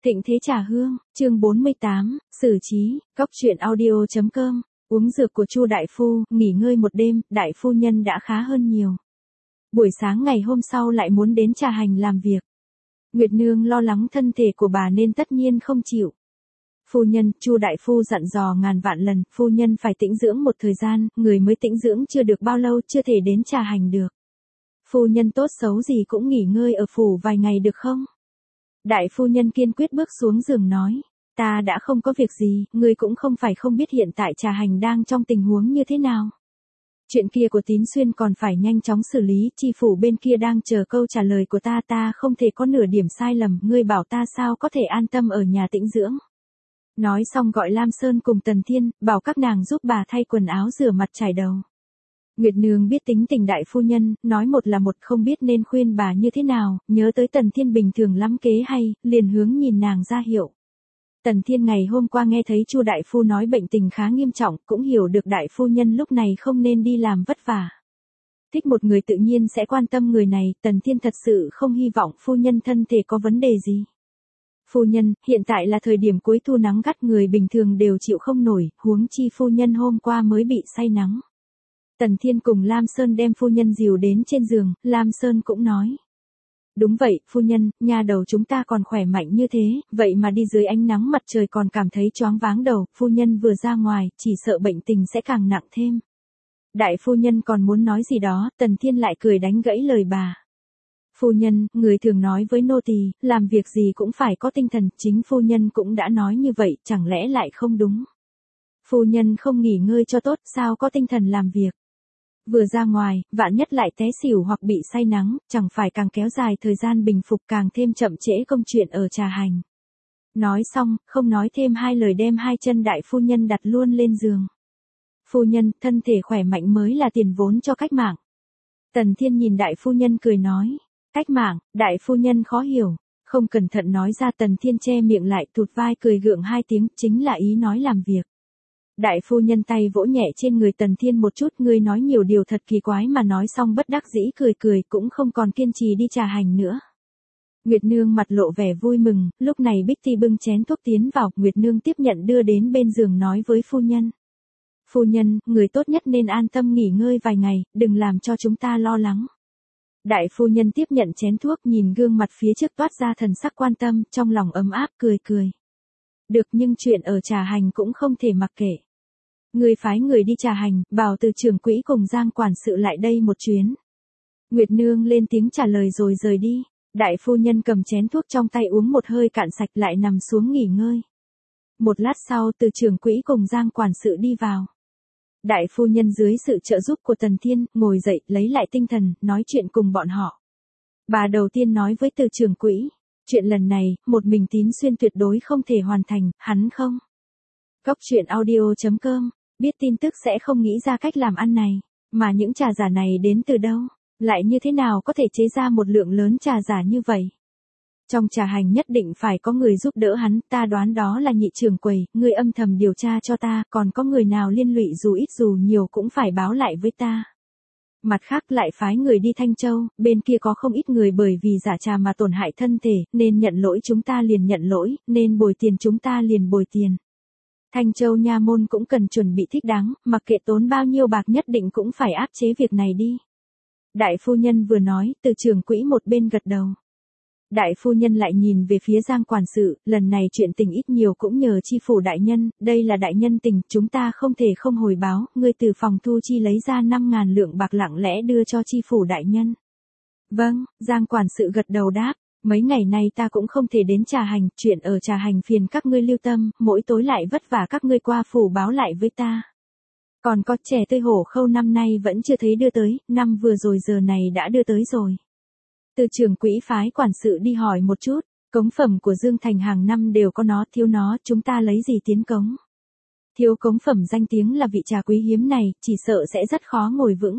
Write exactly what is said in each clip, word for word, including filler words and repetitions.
Thịnh Thế Trà Hương, chương bốn mươi tám, xử trí, cóc truyện audio chấm com, uống dược của Chu đại phu, nghỉ ngơi một đêm, đại phu nhân đã khá hơn nhiều. Buổi sáng ngày hôm sau lại muốn đến Trà Hành làm việc. Nguyệt Nương lo lắng thân thể của bà nên tất nhiên không chịu. Phu nhân, Chu đại phu dặn dò ngàn vạn lần, phu nhân phải tĩnh dưỡng một thời gian, người mới tĩnh dưỡng chưa được bao lâu chưa thể đến Trà Hành được. Phu nhân tốt xấu gì cũng nghỉ ngơi ở phủ vài ngày được không? Đại phu nhân kiên quyết bước xuống giường nói, ta đã không có việc gì, ngươi cũng không phải không biết hiện tại Trà Hành đang trong tình huống như thế nào. Chuyện kia của Tín Xuyên còn phải nhanh chóng xử lý, chi phủ bên kia đang chờ câu trả lời của ta, ta không thể có nửa điểm sai lầm, ngươi bảo ta sao có thể an tâm ở nhà tĩnh dưỡng. Nói xong gọi Lam Sơn cùng Tần Thiên, bảo các nàng giúp bà thay quần áo rửa mặt chải đầu. Nguyệt Nương biết tính tình đại phu nhân, nói một là một, không biết nên khuyên bà như thế nào, nhớ tới Tần Thiên bình thường lắm kế hay, liền hướng nhìn nàng ra hiệu. Tần Thiên ngày hôm qua nghe thấy Chu đại phu nói bệnh tình khá nghiêm trọng, cũng hiểu được đại phu nhân lúc này không nên đi làm vất vả. Thích một người tự nhiên sẽ quan tâm người này, Tần Thiên thật sự không hy vọng phu nhân thân thể có vấn đề gì. Phu nhân, hiện tại là thời điểm cuối thu nắng gắt, người bình thường đều chịu không nổi, huống chi phu nhân hôm qua mới bị say nắng. Tần Thiên cùng Lam Sơn đem phu nhân dìu đến trên giường, Lam Sơn cũng nói. Đúng vậy, phu nhân, nhà đầu chúng ta còn khỏe mạnh như thế, vậy mà đi dưới ánh nắng mặt trời còn cảm thấy choáng váng đầu, phu nhân vừa ra ngoài, chỉ sợ bệnh tình sẽ càng nặng thêm. Đại phu nhân còn muốn nói gì đó, Tần Thiên lại cười đánh gãy lời bà. Phu nhân, người thường nói với nô tỳ, làm việc gì cũng phải có tinh thần, chính phu nhân cũng đã nói như vậy, chẳng lẽ lại không đúng. Phu nhân không nghỉ ngơi cho tốt, sao có tinh thần làm việc. Vừa ra ngoài, vạn nhất lại té xỉu hoặc bị say nắng, chẳng phải càng kéo dài thời gian bình phục càng thêm chậm trễ công chuyện ở Trà Hành. Nói xong, không nói thêm hai lời đem hai chân đại phu nhân đặt luôn lên giường. Phu nhân, thân thể khỏe mạnh mới là tiền vốn cho cách mạng. Tần Thiên nhìn đại phu nhân cười nói, cách mạng, đại phu nhân khó hiểu, không cẩn thận nói ra. Tần Thiên che miệng lại, thụt vai cười gượng hai tiếng, chính là ý nói làm việc. Đại phu nhân tay vỗ nhẹ trên người Tần Thiên một chút, ngươi nói nhiều điều thật kỳ quái, mà nói xong bất đắc dĩ cười cười, cũng không còn kiên trì đi Trà Hành nữa. Nguyệt Nương mặt lộ vẻ vui mừng, lúc này Bích Ti bưng chén thuốc tiến vào, Nguyệt Nương tiếp nhận đưa đến bên giường nói với phu nhân. Phu nhân, người tốt nhất nên an tâm nghỉ ngơi vài ngày, đừng làm cho chúng ta lo lắng. Đại phu nhân tiếp nhận chén thuốc, nhìn gương mặt phía trước toát ra thần sắc quan tâm, trong lòng ấm áp cười cười. Được, nhưng chuyện ở Trà Hành cũng không thể mặc kệ. Người phái người đi Trà Hành, bảo từ trưởng quỹ cùng Giang quản sự lại đây một chuyến. Nguyệt Nương lên tiếng trả lời rồi rời đi. Đại phu nhân cầm chén thuốc trong tay uống một hơi cạn sạch, lại nằm xuống nghỉ ngơi. Một lát sau, từ trưởng quỹ cùng Giang quản sự đi vào. Đại phu nhân dưới sự trợ giúp của Tần Thiên, ngồi dậy, lấy lại tinh thần, nói chuyện cùng bọn họ. Bà đầu tiên nói với từ trưởng quỹ. Chuyện lần này, một mình Tín Xuyên tuyệt đối không thể hoàn thành, hắn không. Cóc truyện audio chấm com, biết tin tức sẽ không nghĩ ra cách làm ăn này, mà những trà giả này đến từ đâu, lại như thế nào có thể chế ra một lượng lớn trà giả như vậy. Trong Trà Hành nhất định phải có người giúp đỡ hắn, ta đoán đó là nhị trưởng quầy, ngươi âm thầm điều tra cho ta, còn có người nào liên lụy dù ít dù nhiều cũng phải báo lại với ta. Mặt khác lại phái người đi Thanh Châu, bên kia có không ít người bởi vì giả trà mà tổn hại thân thể, nên nhận lỗi chúng ta liền nhận lỗi, nên bồi tiền chúng ta liền bồi tiền. Thanh Châu nha môn cũng cần chuẩn bị thích đáng, mặc kệ tốn bao nhiêu bạc nhất định cũng phải áp chế việc này đi. Đại phu nhân vừa nói, từ trưởng quỹ một bên gật đầu. Đại phu nhân lại nhìn về phía Giang quản sự, lần này chuyện tình ít nhiều cũng nhờ chi phủ đại nhân, đây là đại nhân tình, chúng ta không thể không hồi báo, ngươi từ phòng thu chi lấy ra năm ngàn lượng bạc lặng lẽ đưa cho chi phủ đại nhân. Vâng, Giang quản sự gật đầu đáp, mấy ngày nay ta cũng không thể đến Trà Hành, chuyện ở Trà Hành phiền các ngươi lưu tâm, mỗi tối lại vất vả các ngươi qua phủ báo lại với ta. Còn có chè tươi hổ khâu năm nay vẫn chưa thấy đưa tới, năm vừa rồi giờ này đã đưa tới rồi. Từ trưởng quỹ phái quản sự đi hỏi một chút, cống phẩm của Dương Thành hàng năm đều có nó, thiếu nó, chúng ta lấy gì tiến cống. Thiếu cống phẩm danh tiếng là vị trà quý hiếm này, chỉ sợ sẽ rất khó ngồi vững.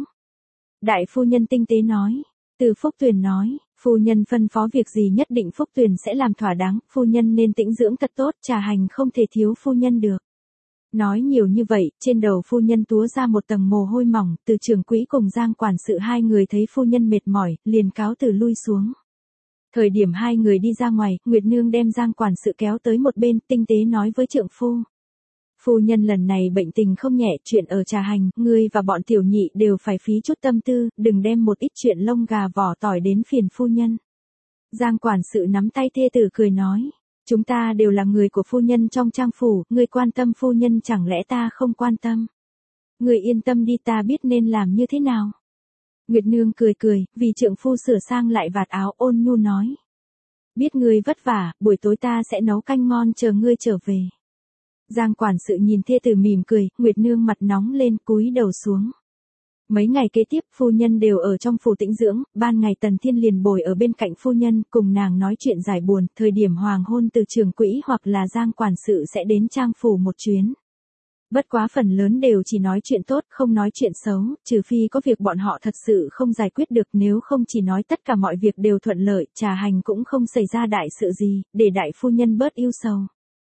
Đại phu nhân tinh tế nói, Từ Phúc Tuyền nói, phu nhân phân phó việc gì nhất định Phúc Tuyền sẽ làm thỏa đáng, phu nhân nên tĩnh dưỡng thật tốt, Trà Hành không thể thiếu phu nhân được. Nói nhiều như vậy, trên đầu phu nhân túa ra một tầng mồ hôi mỏng, từ trưởng quỹ cùng Giang quản sự hai người thấy phu nhân mệt mỏi, liền cáo từ lui xuống. Thời điểm hai người đi ra ngoài, Nguyệt Nương đem Giang quản sự kéo tới một bên, tinh tế nói với trượng phu. Phu nhân lần này bệnh tình không nhẹ, chuyện ở Trà Hành, ngươi và bọn tiểu nhị đều phải phí chút tâm tư, đừng đem một ít chuyện lông gà vỏ tỏi đến phiền phu nhân. Giang quản sự nắm tay thê tử cười nói, chúng ta đều là người của phu nhân trong trang phủ, ngươi quan tâm phu nhân chẳng lẽ ta không quan tâm. Ngươi yên tâm đi, ta biết nên làm như thế nào. Nguyệt Nương cười cười, vì trượng phu sửa sang lại vạt áo, ôn nhu nói. Biết ngươi vất vả, buổi tối ta sẽ nấu canh ngon chờ ngươi trở về. Giang quản sự nhìn thê tử mỉm cười, Nguyệt Nương mặt nóng lên, cúi đầu xuống. Mấy ngày kế tiếp, phu nhân đều ở trong phủ tĩnh dưỡng, ban ngày Tần Thiên liền bồi ở bên cạnh phu nhân, cùng nàng nói chuyện giải buồn, thời điểm hoàng hôn từ trường quỹ hoặc là Giang quản sự sẽ đến trang phủ một chuyến. Bất quá phần lớn đều chỉ nói chuyện tốt, không nói chuyện xấu, trừ phi có việc bọn họ thật sự không giải quyết được, nếu không chỉ nói tất cả mọi việc đều thuận lợi, Trà Hành cũng không xảy ra đại sự gì, để đại phu nhân bớt ưu sầu.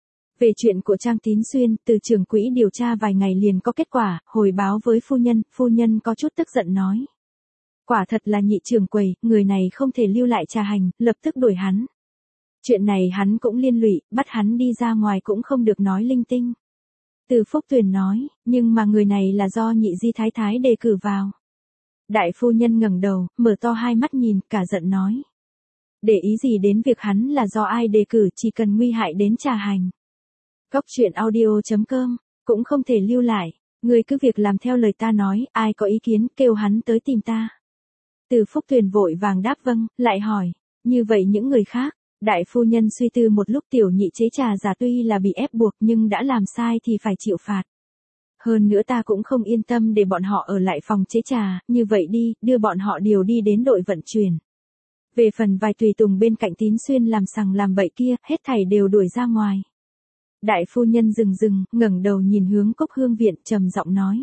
Về chuyện của Trang Tín Xuyên, từ trường quỹ điều tra vài ngày liền có kết quả, hồi báo với phu nhân, phu nhân có chút tức giận nói. Quả thật là nhị trưởng quầy, người này không thể lưu lại Trà Hành, lập tức đuổi hắn. Chuyện này hắn cũng liên lụy, bắt hắn đi ra ngoài cũng không được nói linh tinh. Từ Phúc Tuyền nói, nhưng mà người này là do nhị di thái thái đề cử vào. Đại phu nhân ngẩng đầu, mở to hai mắt nhìn, cả giận nói. Để ý gì đến việc hắn là do ai đề cử, chỉ cần nguy hại đến Trà Hành. Góc truyện audio chấm com, cũng không thể lưu lại, người cứ việc làm theo lời ta nói, ai có ý kiến, kêu hắn tới tìm ta. Từ Phúc Tuyền vội vàng đáp vâng, lại hỏi, như vậy những người khác, đại phu nhân suy tư một lúc, tiểu nhị chế trà giả tuy là bị ép buộc nhưng đã làm sai thì phải chịu phạt. Hơn nữa ta cũng không yên tâm để bọn họ ở lại phòng chế trà, như vậy đi, đưa bọn họ điều đi đến đội vận chuyển. Về phần vài tùy tùng bên cạnh Tín Xuyên làm sằng làm bậy kia, hết thảy đều đuổi ra ngoài. Đại phu nhân dừng dừng, ngẩng đầu nhìn hướng Cốc Hương viện, trầm giọng nói.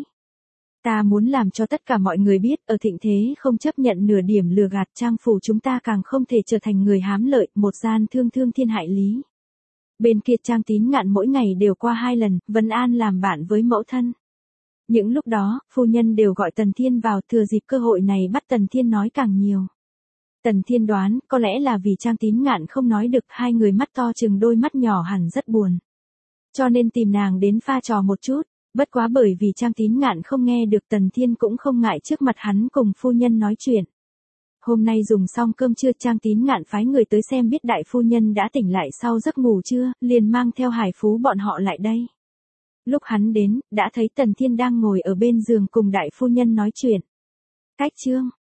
Ta muốn làm cho tất cả mọi người biết, ở thịnh thế không chấp nhận nửa điểm lừa gạt, trang phủ chúng ta càng không thể trở thành người hám lợi, một gian thương thương thiên hại lý. Bên kia Trang Tín Ngạn mỗi ngày đều qua hai lần, vấn an làm bạn với mẫu thân. Những lúc đó, phu nhân đều gọi Tần Thiên vào, thừa dịp cơ hội này bắt Tần Thiên nói càng nhiều. Tần Thiên đoán, có lẽ là vì Trang Tín Ngạn không nói được, hai người mắt to chừng đôi mắt nhỏ hẳn rất buồn. Cho nên tìm nàng đến pha trò một chút, bất quá bởi vì Trang Tín Ngạn không nghe được, Tần Thiên cũng không ngại trước mặt hắn cùng phu nhân nói chuyện. Hôm nay dùng xong cơm trưa, Trang Tín Ngạn phái người tới xem biết đại phu nhân đã tỉnh lại sau giấc ngủ trưa, liền mang theo Hải Phú bọn họ lại đây. Lúc hắn đến, đã thấy Tần Thiên đang ngồi ở bên giường cùng đại phu nhân nói chuyện. Cách chương